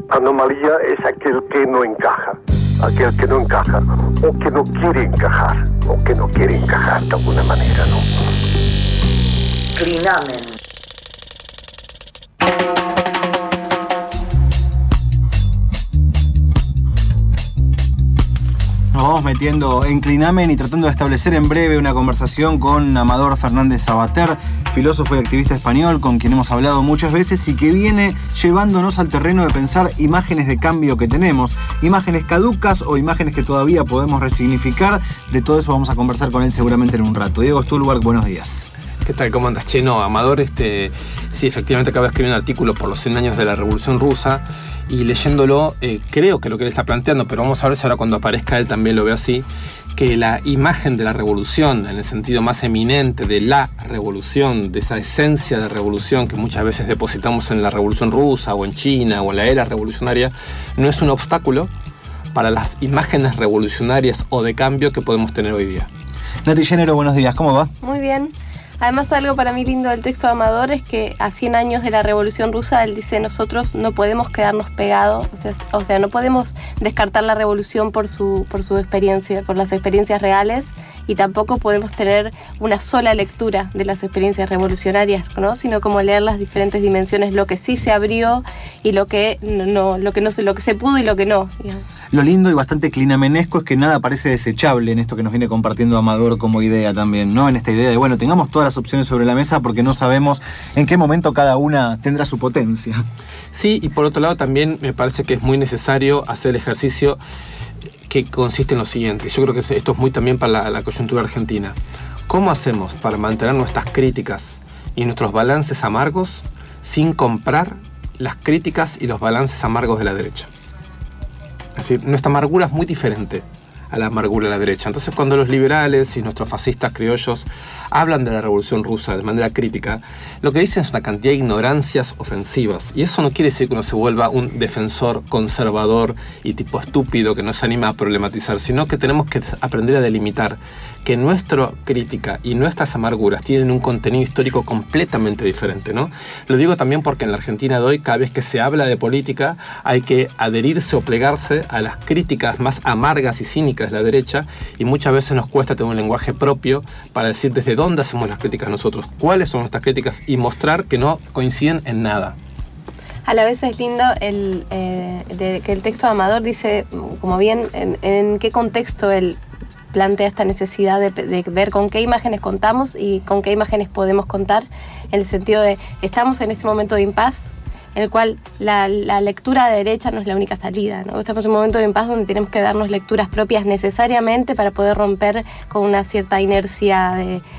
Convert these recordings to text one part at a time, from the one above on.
Anomalía es aquel que no encaja o que no quiere encajar de alguna manera, ¿no? Clinamen. Nos vamos metiendo en Clinamen y tratando de establecer en breve una conversación con Amador Fernández Sabater, filósofo y activista español con quien hemos hablado muchas veces y que viene llevándonos al terreno de pensar imágenes de cambio que tenemos, imágenes caducas o imágenes que todavía podemos resignificar. De todo eso vamos a conversar con él seguramente en un rato. Diego Stulberg, buenos días. ¿Qué tal? ¿Cómo andas? Che, no, Amador, sí, efectivamente acaba de escribir un artículo por los 100 años de la Revolución Rusa y leyéndolo, creo que lo que él está planteando, pero vamos a ver si ahora cuando aparezca él también lo veo así, que la imagen de la revolución, en el sentido más eminente de la revolución, de esa esencia de revolución que muchas veces depositamos en la Revolución Rusa o en China o en la era revolucionaria, no es un obstáculo para las imágenes revolucionarias o de cambio que podemos tener hoy día. Nati Género, buenos días, ¿cómo va? Muy bien. Además, algo para mí lindo del texto de Amador es que a 100 años de la Revolución Rusa, él dice, nosotros no podemos quedarnos pegados, o sea, no podemos descartar la revolución por su experiencia, por las experiencias reales, y tampoco podemos tener una sola lectura de las experiencias revolucionarias, ¿no? Sino como leer las diferentes dimensiones, lo que sí se abrió y lo que se pudo y lo que no, digamos. Lo lindo y bastante clinamenesco es que nada parece desechable en esto que nos viene compartiendo Amador como idea también, ¿no? En esta idea de, bueno, tengamos todas las opciones sobre la mesa porque no sabemos en qué momento cada una tendrá su potencia. Sí, y por otro lado también me parece que es muy necesario hacer el ejercicio que consiste en lo siguiente. Yo creo que esto es muy también para la coyuntura argentina. ¿Cómo hacemos para mantener nuestras críticas y nuestros balances amargos sin comprar las críticas y los balances amargos de la derecha? Es decir, nuestra amargura es muy diferente a la amargura de la derecha. Entonces, cuando los liberales y nuestros fascistas criollos hablan de la Revolución Rusa de manera crítica, lo que dicen es una cantidad de ignorancias ofensivas. Y eso no quiere decir que uno se vuelva un defensor conservador y tipo estúpido que no se anima a problematizar, sino que tenemos que aprender a delimitar que nuestra crítica y nuestras amarguras tienen un contenido histórico completamente diferente, ¿no? Lo digo también porque en la Argentina de hoy, cada vez que se habla de política, hay que adherirse o plegarse a las críticas más amargas y cínicas de la derecha, y muchas veces nos cuesta tener un lenguaje propio para decir desde dónde hacemos las críticas nosotros, cuáles son nuestras críticas y mostrar que no coinciden en nada. A la vez es lindo que el texto de Amador dice, como bien, en qué contexto él plantea esta necesidad de ver con qué imágenes contamos y con qué imágenes podemos contar, en el sentido de, estamos en este momento de impas, en el cual la lectura de derecha no es la única salida, ¿no? Estamos en un momento de impas donde tenemos que darnos lecturas propias necesariamente para poder romper con una cierta inercia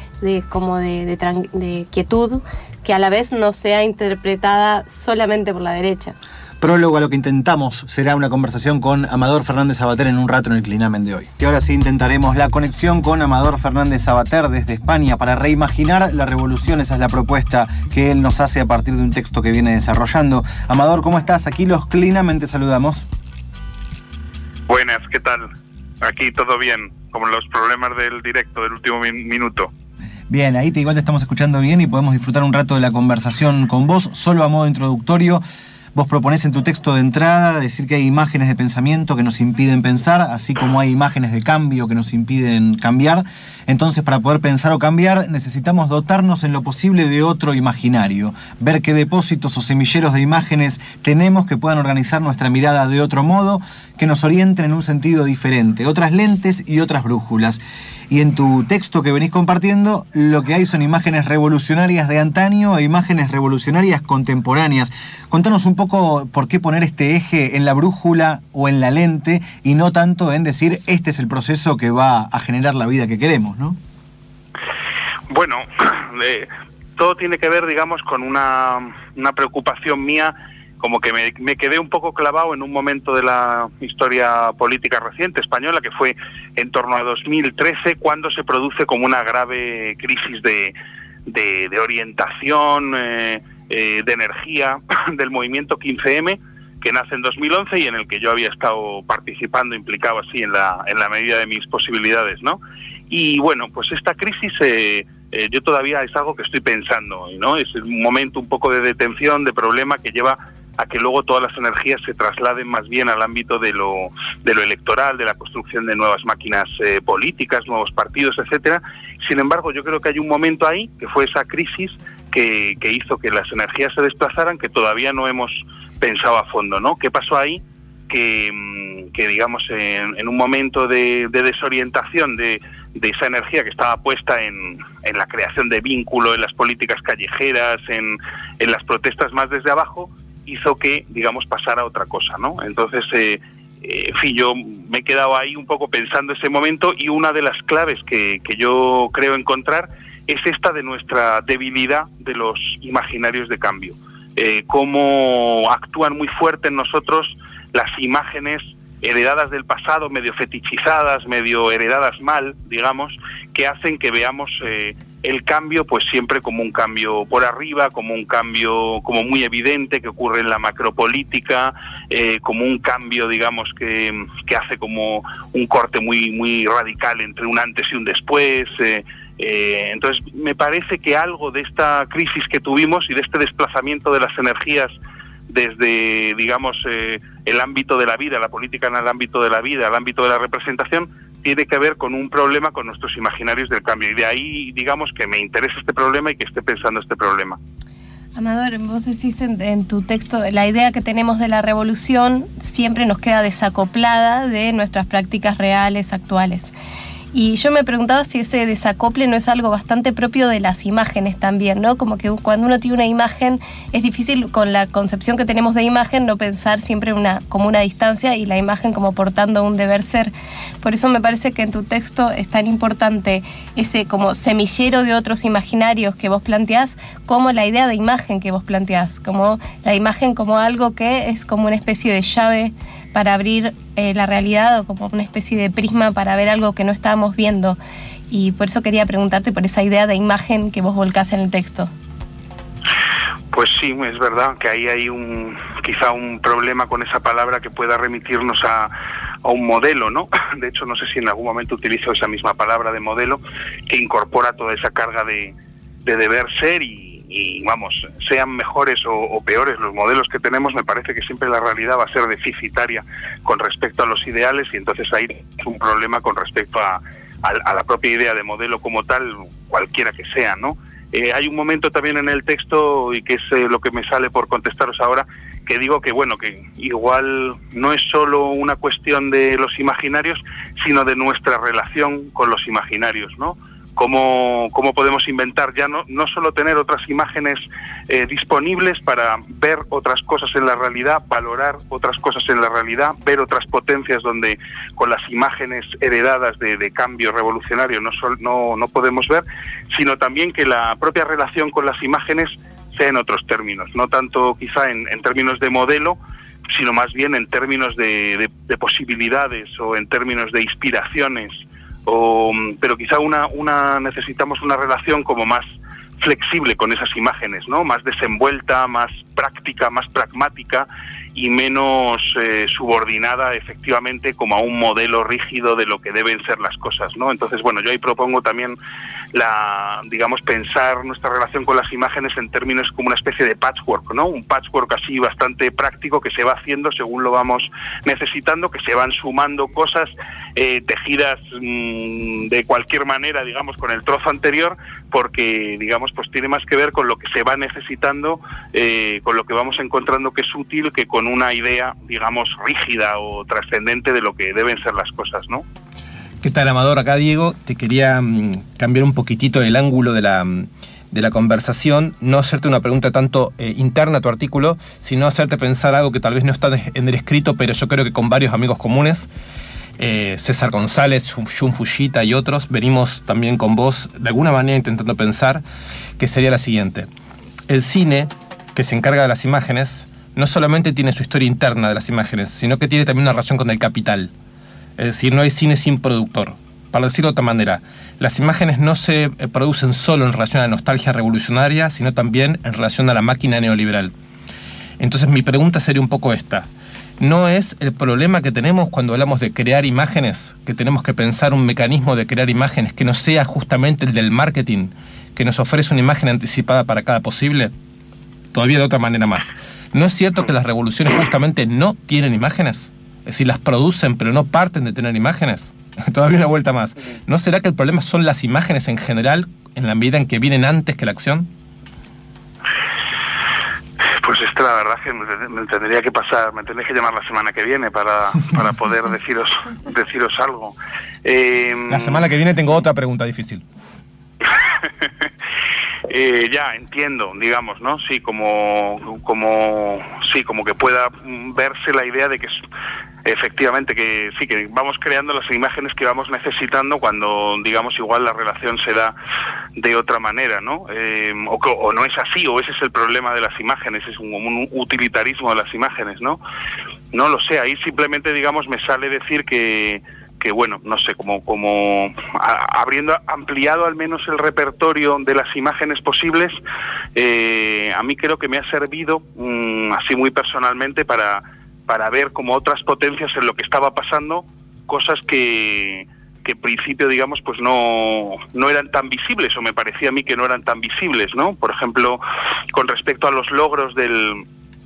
de quietud que a la vez no sea interpretada solamente por la derecha. Prólogo a lo que intentamos será una conversación con Amador Fernández Sabater en un rato en el Clinamen de hoy. Y ahora sí intentaremos la conexión con Amador Fernández Sabater desde España para reimaginar la revolución. Esa es la propuesta que él nos hace a partir de un texto que viene desarrollando. Amador, ¿cómo estás? Aquí los Clinamen te saludamos. Buenas, ¿qué tal? Aquí todo bien, como los problemas del directo del último minuto. Bien, ahí igual te estamos escuchando bien y podemos disfrutar un rato de la conversación con vos. Solo a modo introductorio, vos proponés en tu texto de entrada decir que hay imágenes de pensamiento que nos impiden pensar, así como hay imágenes de cambio que nos impiden cambiar. Entonces, para poder pensar o cambiar, necesitamos dotarnos en lo posible de otro imaginario, ver qué depósitos o semilleros de imágenes tenemos que puedan organizar nuestra mirada de otro modo, que nos orienten en un sentido diferente, otras lentes y otras brújulas. Y en tu texto que venís compartiendo, lo que hay son imágenes revolucionarias de antaño e imágenes revolucionarias contemporáneas. Contanos un poco por qué poner este eje en la brújula o en la lente y no tanto en decir este es el proceso que va a generar la vida que queremos, ¿no? Bueno, todo tiene que ver, digamos, con una preocupación mía, como que me quedé un poco clavado en un momento de la historia política reciente española, que fue en torno a 2013, cuando se produce como una grave crisis de orientación, de energía del movimiento 15M, que nace en 2011 y en el que yo había estado participando, implicado así en la medida de mis posibilidades, ¿no? Y bueno, pues esta crisis yo todavía es algo que estoy pensando, ¿no? Es un momento un poco de detención, de problema que lleva a que luego todas las energías se trasladen más bien al ámbito de lo electoral, de la construcción de nuevas máquinas políticas, nuevos partidos, etcétera. Sin embargo, yo creo que hay un momento ahí, que fue esa crisis que hizo que las energías se desplazaran, que todavía no hemos pensado a fondo, ¿no? ¿Qué pasó ahí? Que digamos, en un momento de desorientación de esa energía que estaba puesta en la creación de vínculo, en las políticas callejeras, en las protestas más desde abajo, hizo que, digamos, pasara otra cosa, ¿no? Entonces, en fin, yo me he quedado ahí un poco pensando ese momento, y una de las claves que yo creo encontrar es esta de nuestra debilidad de los imaginarios de cambio. Cómo actúan muy fuerte en nosotros las imágenes heredadas del pasado, medio fetichizadas, medio heredadas mal, digamos, que hacen que veamos el cambio pues siempre como un cambio por arriba, como un cambio como muy evidente que ocurre en la macropolítica, como un cambio, digamos, que hace como un corte muy radical entre un antes y un después. Entonces me parece que algo de esta crisis que tuvimos y de este desplazamiento de las energías desde, digamos, el ámbito de la vida, la política en el ámbito de la vida, el ámbito de la representación, tiene que ver con un problema con nuestros imaginarios del cambio. Y de ahí, digamos, que me interesa este problema y que esté pensando este problema. Amador, vos decís en tu texto, la idea que tenemos de la revolución siempre nos queda desacoplada de nuestras prácticas reales, actuales. Y yo me preguntaba si ese desacople no es algo bastante propio de las imágenes también, ¿no? Como que cuando uno tiene una imagen, es difícil con la concepción que tenemos de imagen no pensar siempre como una distancia y la imagen como portando un deber ser. Por eso me parece que en tu texto es tan importante ese como semillero de otros imaginarios que vos planteás, como la idea de imagen que vos planteás, como la imagen como algo que es como una especie de llave para abrir la realidad, o como una especie de prisma para ver algo que no estábamos viendo. Y por eso quería preguntarte por esa idea de imagen que vos volcás en el texto. Pues sí, es verdad que ahí hay quizá un problema con esa palabra que pueda remitirnos a un modelo, ¿no? De hecho, no sé si en algún momento utilizo esa misma palabra de modelo, que incorpora toda esa carga de deber ser y vamos, sean mejores o peores los modelos que tenemos, me parece que siempre la realidad va a ser deficitaria con respecto a los ideales, y entonces ahí es un problema con respecto a la propia idea de modelo como tal, cualquiera que sea, ¿no? Hay un momento también en el texto, y que es lo que me sale por contestaros ahora, que digo que bueno, que igual no es solo una cuestión de los imaginarios, sino de nuestra relación con los imaginarios, ¿no? Cómo podemos inventar ya no solo tener otras imágenes disponibles para ver otras cosas en la realidad, valorar otras cosas en la realidad, ver otras potencias donde con las imágenes heredadas de cambio revolucionario no podemos ver, sino también que la propia relación con las imágenes sea en otros términos, no tanto quizá en términos de modelo, sino más bien en términos de posibilidades o en términos de inspiraciones. Pero quizá necesitamos una relación como más flexible con esas imágenes, ¿no? Más desenvuelta, más práctica, más pragmática y menos subordinada efectivamente como a un modelo rígido de lo que deben ser las cosas, ¿no? Entonces, bueno, yo ahí propongo también pensar nuestra relación con las imágenes en términos como una especie de patchwork, ¿no? Un patchwork así bastante práctico que se va haciendo según lo vamos necesitando, que se van sumando cosas tejidas de cualquier manera, digamos, con el trozo anterior, porque, digamos, pues tiene más que ver con lo que se va necesitando, con lo que vamos encontrando que es útil, que con una idea, digamos, rígida o trascendente de lo que deben ser las cosas, ¿no? ¿Qué tal, Amador? Acá Diego. Te quería cambiar un poquitito el ángulo de la conversación, no hacerte una pregunta tanto interna a tu artículo, sino hacerte pensar algo que tal vez no está en el escrito, pero yo creo que con varios amigos comunes, César González, Jun Fujita y otros, venimos también con vos de alguna manera intentando pensar, que sería la siguiente. El cine, que se encarga de las imágenes, no solamente tiene su historia interna de las imágenes, sino que tiene también una relación con el capital. Es decir, no hay cine sin productor. Para decirlo de otra manera, las imágenes no se producen solo en relación a la nostalgia revolucionaria, sino también en relación a la máquina neoliberal. Entonces mi pregunta sería un poco esta. ¿No es el problema que tenemos cuando hablamos de crear imágenes, que tenemos que pensar un mecanismo de crear imágenes que no sea justamente el del marketing, que nos ofrece una imagen anticipada para cada posible? todavía de otra manera más. ¿No es cierto que las revoluciones justamente no tienen imágenes? Es decir, las producen pero no parten de tener imágenes. Todavía una vuelta más. ¿No será que el problema son las imágenes en general, en la medida en que vienen antes que la acción? Pues la verdad es que me tendría que pasar, me tendréis que llamar la semana que viene para poder deciros algo. La semana que viene tengo otra pregunta difícil. Ya entiendo, digamos, ¿no? Sí, como que pueda verse la idea de que efectivamente que sí, que vamos creando las imágenes que vamos necesitando cuando, digamos, igual la relación se da de otra manera, ¿no? O no es así, o ese es el problema de las imágenes, es un utilitarismo de las imágenes, ¿no? No lo sé, ahí simplemente, digamos, me sale decir que bueno, no sé, como habiendo ampliado al menos el repertorio de las imágenes posibles, a mí creo que me ha servido, así muy personalmente, para ver como otras potencias en lo que estaba pasando, cosas que en principio, digamos, pues no eran tan visibles, o me parecía a mí que no eran tan visibles, ¿no? Por ejemplo, con respecto a los logros del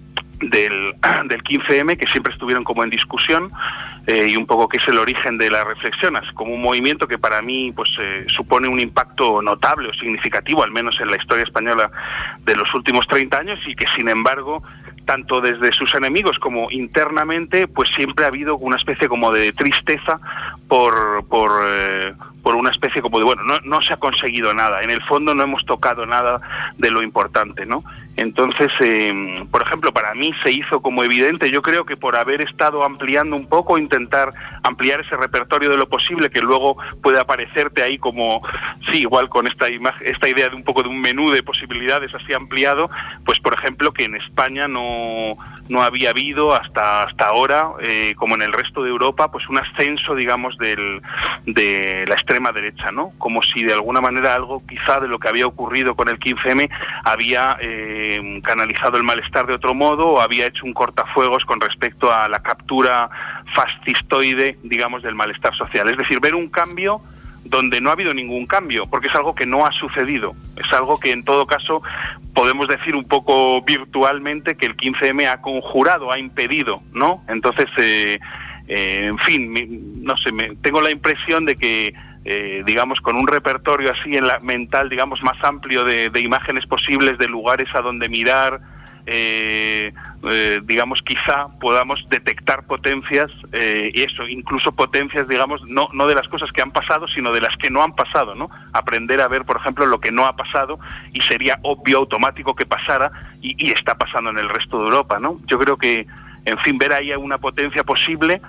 15M, que siempre estuvieron como en discusión, y un poco que es el origen de la reflexión, como un movimiento que para mí pues supone un impacto notable o significativo, al menos en la historia española de los últimos 30 años, y que sin embargo, tanto desde sus enemigos como internamente, pues siempre ha habido una especie como de tristeza por una especie como de, bueno, no se ha conseguido nada, en el fondo no hemos tocado nada de lo importante, ¿no? Entonces, por ejemplo, para mí se hizo como evidente, yo creo que por haber estado ampliando un poco, intentar ampliar ese repertorio de lo posible, que luego puede aparecerte ahí como, sí, igual con esta idea de un poco de un menú de posibilidades así ampliado, pues por ejemplo que en España no había habido hasta ahora, como en el resto de Europa, pues un ascenso, digamos, de la extrema derecha, ¿no? Como si de alguna manera algo quizá de lo que había ocurrido con el 15M había canalizado el malestar de otro modo, o había hecho un cortafuegos con respecto a la captura fascistoide, digamos, del malestar social. Es decir, ver un cambio donde no ha habido ningún cambio, porque es algo que no ha sucedido, es algo que en todo caso podemos decir un poco virtualmente que el 15M ha conjurado, ha impedido, ¿no? Entonces, en fin, no sé, tengo la impresión de que digamos, con un repertorio así mental, digamos, más amplio de imágenes posibles, de lugares a donde mirar, digamos, quizá podamos detectar potencias, y eso, incluso potencias, digamos, no de las cosas que han pasado, sino de las que no han pasado, ¿no? Aprender a ver, por ejemplo, lo que no ha pasado, y sería obvio, automático que pasara, y está pasando en el resto de Europa, ¿no? Yo creo que, en fin, ver ahí una potencia posible,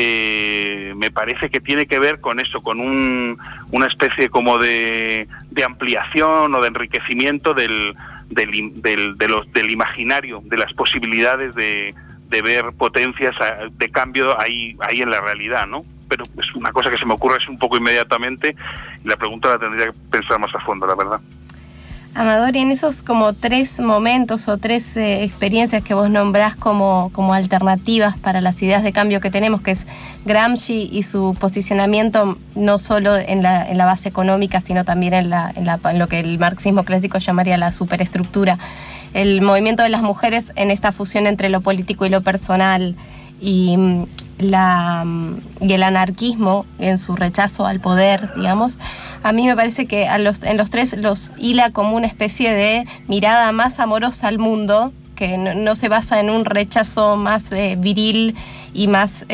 me parece que tiene que ver con eso, con una especie como de ampliación o de enriquecimiento del imaginario, de las posibilidades de ver potencias de cambio ahí en la realidad, ¿no? Pero es una cosa que se me ocurre así un poco inmediatamente, y la pregunta la tendría que pensar más a fondo, la verdad. Amador, y en esos como 3 momentos o 3 experiencias que vos nombrás como alternativas para las ideas de cambio que tenemos, que es Gramsci y su posicionamiento no solo en la base económica, sino también en lo que el marxismo clásico llamaría la superestructura, el movimiento de las mujeres en esta fusión entre lo político y lo personal, y el anarquismo en su rechazo al poder, digamos, a mí me parece que en los 3 los hila como una especie de mirada más amorosa al mundo, que no se basa en un rechazo más viril y más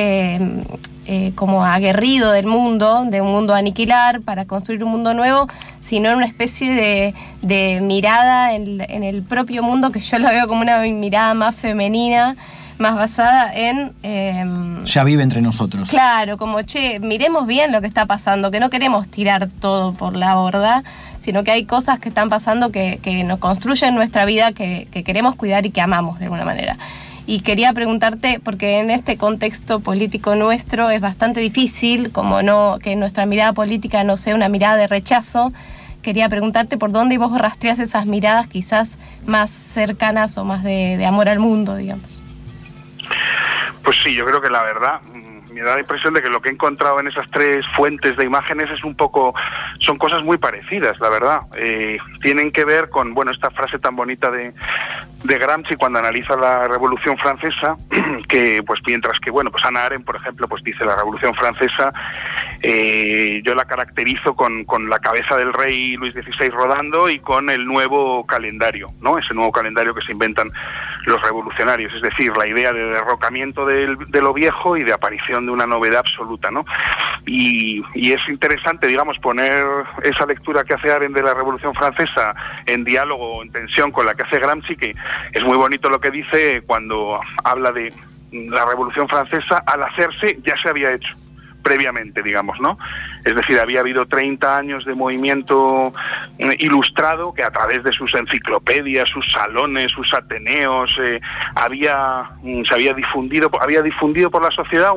como aguerrido del mundo, de un mundo a aniquilar para construir un mundo nuevo, sino en una especie de mirada en el propio mundo, que yo lo veo como una mirada más femenina, más basada en... ya vive entre nosotros. Claro, como, miremos bien lo que está pasando, que no queremos tirar todo por la borda, sino que hay cosas que están pasando que nos construyen nuestra vida, que queremos cuidar y que amamos de alguna manera. Y quería preguntarte, porque en este contexto político nuestro es bastante difícil, que nuestra mirada política no sea una mirada de rechazo, quería preguntarte por dónde vos rastreás esas miradas quizás más cercanas o más de amor al mundo, digamos. Pues sí, yo creo que la verdad, me da la impresión de que lo que he encontrado en esas tres fuentes de imágenes es un poco, son cosas muy parecidas, la verdad. Tienen que ver con, bueno, esta frase tan bonita de Gramsci cuando analiza la Revolución Francesa, que pues mientras que, bueno, pues Hannah Arendt, por ejemplo, pues dice la Revolución Francesa, yo la caracterizo con la cabeza del rey Luis XVI rodando y con el nuevo calendario, ¿no? Ese nuevo calendario que se inventan los revolucionarios, es decir, la idea de derrocamiento de lo viejo y de aparición de una novedad absoluta, ¿no? Y es interesante, digamos, poner esa lectura que hace Arendt de la Revolución Francesa en diálogo, en tensión con la que hace Gramsci, que es muy bonito lo que dice cuando habla de la Revolución Francesa. Al hacerse ya se había hecho previamente, digamos, ¿no? Es decir, había habido 30 años de movimiento ilustrado que a través de sus enciclopedias, sus salones, sus ateneos, se había difundido por la sociedad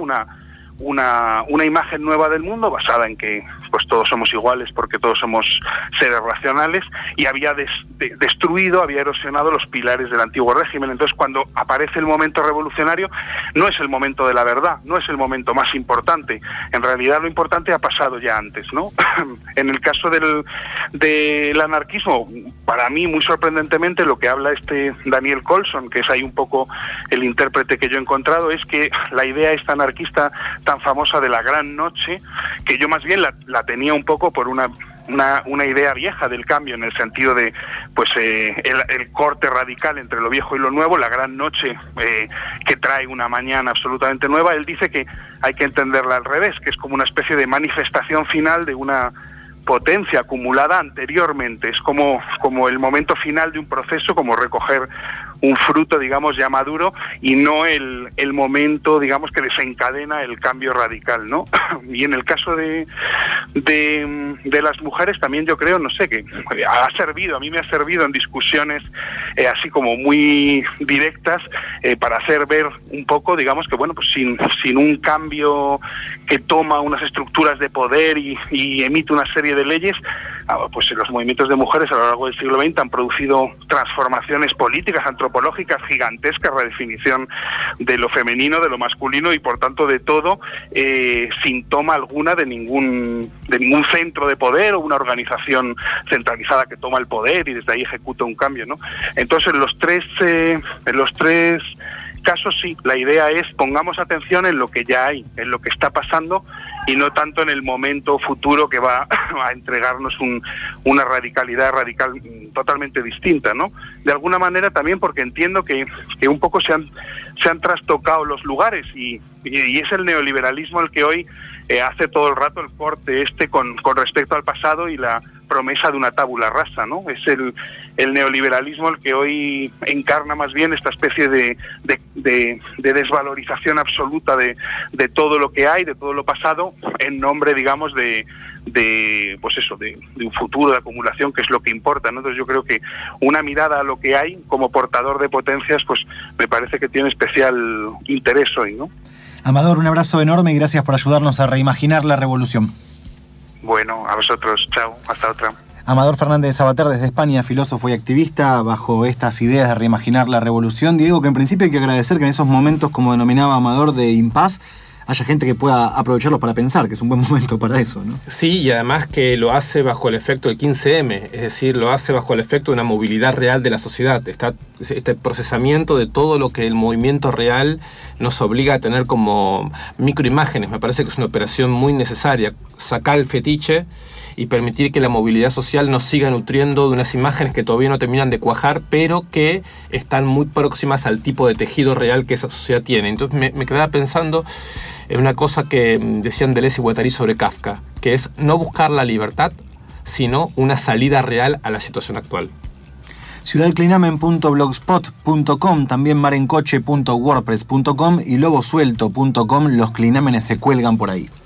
una imagen nueva del mundo basada en que pues todos somos iguales porque todos somos seres racionales, y había destruido, había erosionado los pilares del antiguo régimen. Entonces, cuando aparece el momento revolucionario, no es el momento de la verdad, no es el momento más importante. En realidad lo importante ha pasado ya antes, ¿no? En el caso del anarquismo, para mí, muy sorprendentemente, lo que habla Daniel Colson, que es ahí un poco el intérprete que yo he encontrado, es que la idea esta anarquista tan famosa de la gran noche, que yo más bien la tenía un poco por una idea vieja del cambio, en el sentido de pues el corte radical entre lo viejo y lo nuevo, la gran noche que trae una mañana absolutamente nueva. Él dice que hay que entenderla al revés, que es como una especie de manifestación final de una potencia acumulada anteriormente. Es como el momento final de un proceso, como recoger un fruto, digamos, ya maduro, y no el momento, digamos, que desencadena el cambio radical, ¿no? Y en el caso de las mujeres también, yo creo, no sé, que a mí me ha servido en discusiones así como muy directas, para hacer ver un poco, digamos, que bueno, pues sin un cambio que toma unas estructuras de poder y emite una serie de leyes, pues los movimientos de mujeres a lo largo del siglo XX han producido transformaciones políticas, antropológicas gigantescas, redefinición de lo femenino, de lo masculino y por tanto de todo, sin toma alguna de ningún centro de poder o una organización centralizada que toma el poder y desde ahí ejecuta un cambio, ¿no? Entonces en los tres casos sí, la idea es pongamos atención en lo que ya hay, en lo que está pasando, y no tanto en el momento futuro que va a entregarnos una radicalidad totalmente distinta, ¿no? De alguna manera también porque entiendo que un poco se han trastocado los lugares y es el neoliberalismo el que hoy hace todo el rato el corte con respecto al pasado y la promesa de una tabula rasa, ¿no? Es el neoliberalismo el que hoy encarna más bien esta especie de desvalorización absoluta de todo lo que hay, de todo lo pasado, en nombre, digamos, de un futuro de acumulación, que es lo que importa, ¿no? Entonces yo creo que una mirada a lo que hay como portador de potencias, pues me parece que tiene especial interés hoy, ¿no? Amador, un abrazo enorme y gracias por ayudarnos a reimaginar la revolución. Bueno, a vosotros, chao, hasta otra. Amador Fernández Sabater, desde España, filósofo y activista bajo estas ideas de reimaginar la revolución. Diego, que en principio hay que agradecer que en esos momentos, como denominaba Amador, de impas, haya gente que pueda aprovecharlos para pensar, que es un buen momento para eso, ¿no? Sí, y además que lo hace bajo el efecto del 15M, es decir, lo hace bajo el efecto de una movilidad real de la sociedad. Este procesamiento de todo lo que el movimiento real nos obliga a tener como microimágenes. Me parece que es una operación muy necesaria, sacar el fetiche y permitir que la movilidad social nos siga nutriendo de unas imágenes que todavía no terminan de cuajar, pero que están muy próximas al tipo de tejido real que esa sociedad tiene. Entonces me quedaba pensando en una cosa que decían Deleuze y Guattari sobre Kafka, que es no buscar la libertad, sino una salida real a la situación actual. Ciudadclinamen.blogspot.com, también marencoche.wordpress.com y lobosuelto.com. Los clinámenes se cuelgan por ahí.